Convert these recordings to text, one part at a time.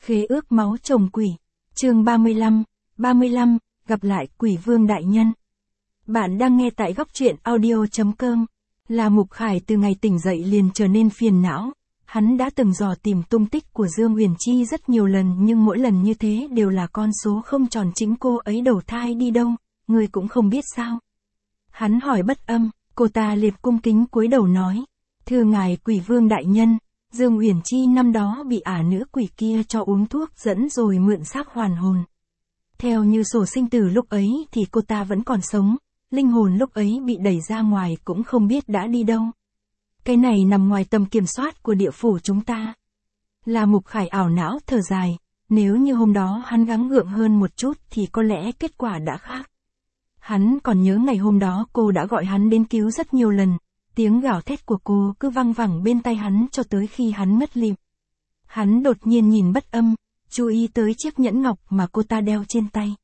Khế ước máu chồng quỷ. Chương 35, gặp lại quỷ vương đại nhân. Bạn đang nghe tại góc truyện audio.com. Là Mục Khải từ ngày tỉnh dậy liền trở nên phiền não. Hắn đã từng dò tìm tung tích của Dương Uyển Chi rất nhiều lần nhưng mỗi lần như thế đều là con số không tròn chính. Cô ấy đầu thai đi đâu, người cũng không biết sao. Hắn hỏi Bất Âm, cô ta liệp cung kính cúi đầu nói. Thưa ngài quỷ vương đại nhân, Dương Uyển Chi năm đó bị ả nữ quỷ kia cho uống thuốc dẫn rồi mượn xác hoàn hồn. Theo như sổ sinh tử lúc ấy thì cô ta vẫn còn sống, linh hồn lúc ấy bị đẩy ra ngoài cũng không biết đã đi đâu. Cái này nằm ngoài tầm kiểm soát của địa phủ chúng ta. Là Mục Khải ảo não thở dài, nếu như hôm đó hắn gắng gượng hơn một chút thì có lẽ kết quả đã khác. Hắn còn nhớ ngày hôm đó cô đã gọi hắn đến cứu rất nhiều lần. Tiếng gào thét của cô cứ văng vẳng bên tai hắn cho tới khi hắn mất lịm. Hắn đột nhiên nhìn Bất Âm, chú ý tới chiếc nhẫn ngọc mà cô ta đeo trên tay.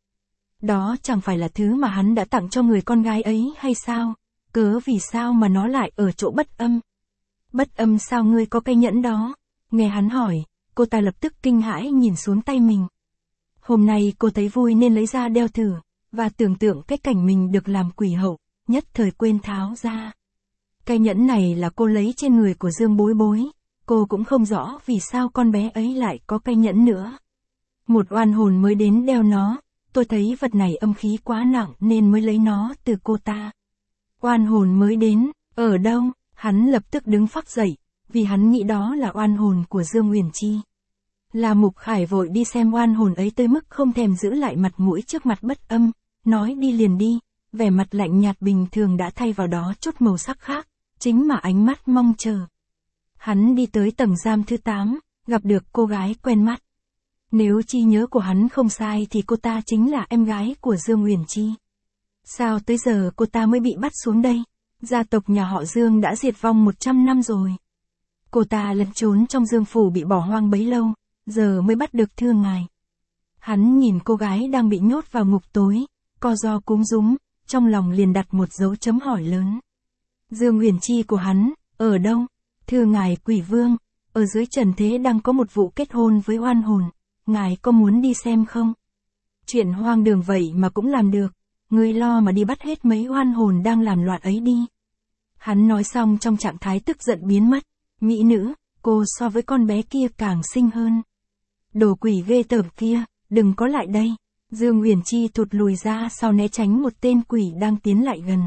Đó chẳng phải là thứ mà hắn đã tặng cho người con gái ấy hay sao? Cớ vì sao mà nó lại ở chỗ Bất Âm? Bất Âm, sao ngươi có cái nhẫn đó? Nghe hắn hỏi, cô ta lập tức kinh hãi nhìn xuống tay mình. Hôm nay cô thấy vui nên lấy ra đeo thử, và tưởng tượng cái cảnh mình được làm quỷ hậu, nhất thời quên tháo ra. Cái nhẫn này là cô lấy trên người của Dương Bối Bối, cô cũng không rõ vì sao con bé ấy lại có cái nhẫn nữa. Một oan hồn mới đến đeo nó, tôi thấy vật này âm khí quá nặng nên mới lấy nó từ cô ta. Oan hồn mới đến, ở đâu? Hắn lập tức đứng phác dậy, vì hắn nghĩ đó là oan hồn của Dương Uyển Chi. Là Mục Khải vội đi xem oan hồn ấy tới mức không thèm giữ lại mặt mũi trước mặt Bất Âm, nói đi liền đi, vẻ mặt lạnh nhạt bình thường đã thay vào đó chút màu sắc khác. Chính mà ánh mắt mong chờ. Hắn đi tới tầng giam thứ 8, gặp được cô gái quen mắt. Nếu trí nhớ của hắn không sai thì cô ta chính là em gái của Dương Uyển Chi. Sao tới giờ cô ta mới bị bắt xuống đây? Gia tộc nhà họ Dương đã diệt vong 100 năm rồi. Cô ta lẩn trốn trong Dương phủ bị bỏ hoang bấy lâu, giờ mới bắt được thưa ngài. Hắn nhìn cô gái đang bị nhốt vào ngục tối, co ro cúm rúm, trong lòng liền đặt một dấu chấm hỏi lớn. Dương Uyển Chi của hắn, ở đâu? Thưa ngài quỷ vương, ở dưới trần thế đang có một vụ kết hôn với oan hồn, ngài có muốn đi xem không? Chuyện hoang đường vậy mà cũng làm được, ngươi lo mà đi bắt hết mấy oan hồn đang làm loạn ấy đi. Hắn nói xong trong trạng thái tức giận biến mất, mỹ nữ, cô so với con bé kia càng xinh hơn. Đồ quỷ ghê tởm kia, đừng có lại đây. Dương Uyển Chi thụt lùi ra sau né tránh một tên quỷ đang tiến lại gần.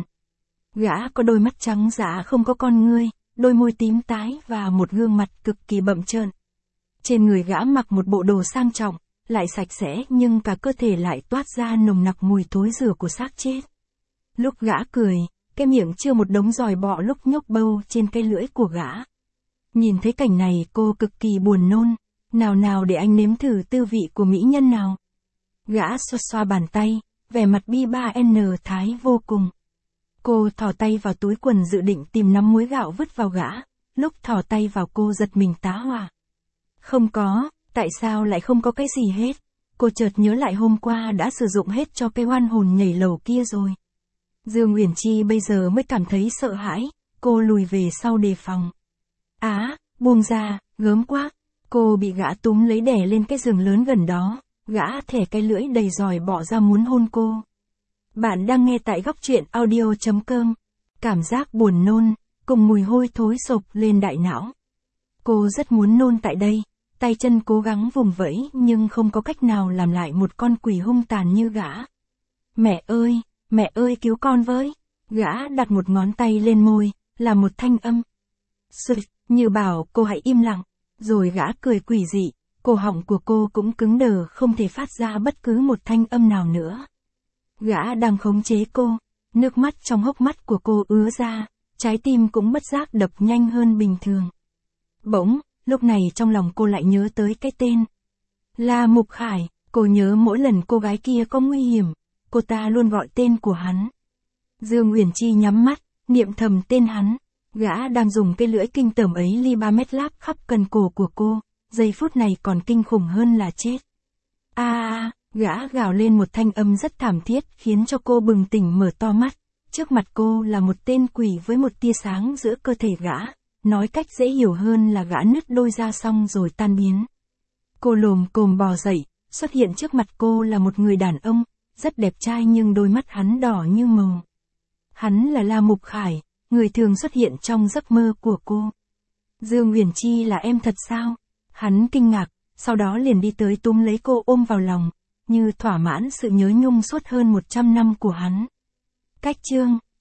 Gã có đôi mắt trắng dã không có con ngươi, đôi môi tím tái và một gương mặt cực kỳ bậm trợn. Trên người gã mặc một bộ đồ sang trọng, lại sạch sẽ nhưng cả cơ thể lại toát ra nồng nặc mùi thối rữa của xác chết. Lúc gã cười, cái miệng chưa một đống giòi bọ lúc nhúc bâu trên cái lưỡi của gã. Nhìn thấy cảnh này cô cực kỳ buồn nôn, nào để anh nếm thử tư vị của mỹ nhân nào. Gã xoa xoa bàn tay, vẻ mặt bi ba n thái vô cùng. Cô thò tay vào túi quần dự định tìm nắm muối gạo vứt vào gã, lúc thò tay vào cô giật mình tá hỏa. Không có, tại sao lại không có cái gì hết? Cô chợt nhớ lại hôm qua đã sử dụng hết cho cái oan hồn nhảy lầu kia rồi. Dương Uyển Chi bây giờ mới cảm thấy sợ hãi, cô lùi về sau đề phòng. Buông ra, gớm quá. Cô bị gã túm lấy đè lên cái giường lớn gần đó, gã thẻ cái lưỡi đầy giòi bọ ra muốn hôn cô. Bạn đang nghe tại góc truyện audio.com. Cảm giác buồn nôn, cùng mùi hôi thối sộc lên đại não. Cô rất muốn nôn tại đây, tay chân cố gắng vùng vẫy nhưng không có cách nào làm lại một con quỷ hung tàn như gã. Mẹ ơi cứu con với. Gã đặt một ngón tay lên môi, là một thanh âm. Sụt, như bảo cô hãy im lặng, rồi gã cười quỷ dị, cổ họng của cô cũng cứng đờ không thể phát ra bất cứ một thanh âm nào nữa. Gã đang khống chế cô, nước mắt trong hốc mắt của cô ứa ra, trái tim cũng bất giác đập nhanh hơn bình thường. Bỗng, lúc này trong lòng cô lại nhớ tới cái tên. Là Mục Khải, cô nhớ mỗi lần cô gái kia có nguy hiểm, cô ta luôn gọi tên của hắn. Dương Uyển Chi nhắm mắt, niệm thầm tên hắn, gã đang dùng cái lưỡi kinh tởm ấy li 3 mét láp khắp cần cổ của cô, giây phút này còn kinh khủng hơn là chết. Gã gào lên một thanh âm rất thảm thiết khiến cho cô bừng tỉnh mở to mắt. Trước mặt cô là một tên quỷ với một tia sáng giữa cơ thể gã, nói cách dễ hiểu hơn là gã nứt đôi ra xong rồi tan biến. Cô lồm cồm bò dậy, xuất hiện trước mặt cô là một người đàn ông, rất đẹp trai nhưng đôi mắt hắn đỏ như màu. Hắn là La Mục Khải, người thường xuất hiện trong giấc mơ của cô. Dương Huyền Chi là em thật sao? Hắn kinh ngạc, sau đó liền đi tới túm lấy cô ôm vào lòng, như thỏa mãn sự nhớ nhung suốt hơn 100 năm của hắn. Cách chương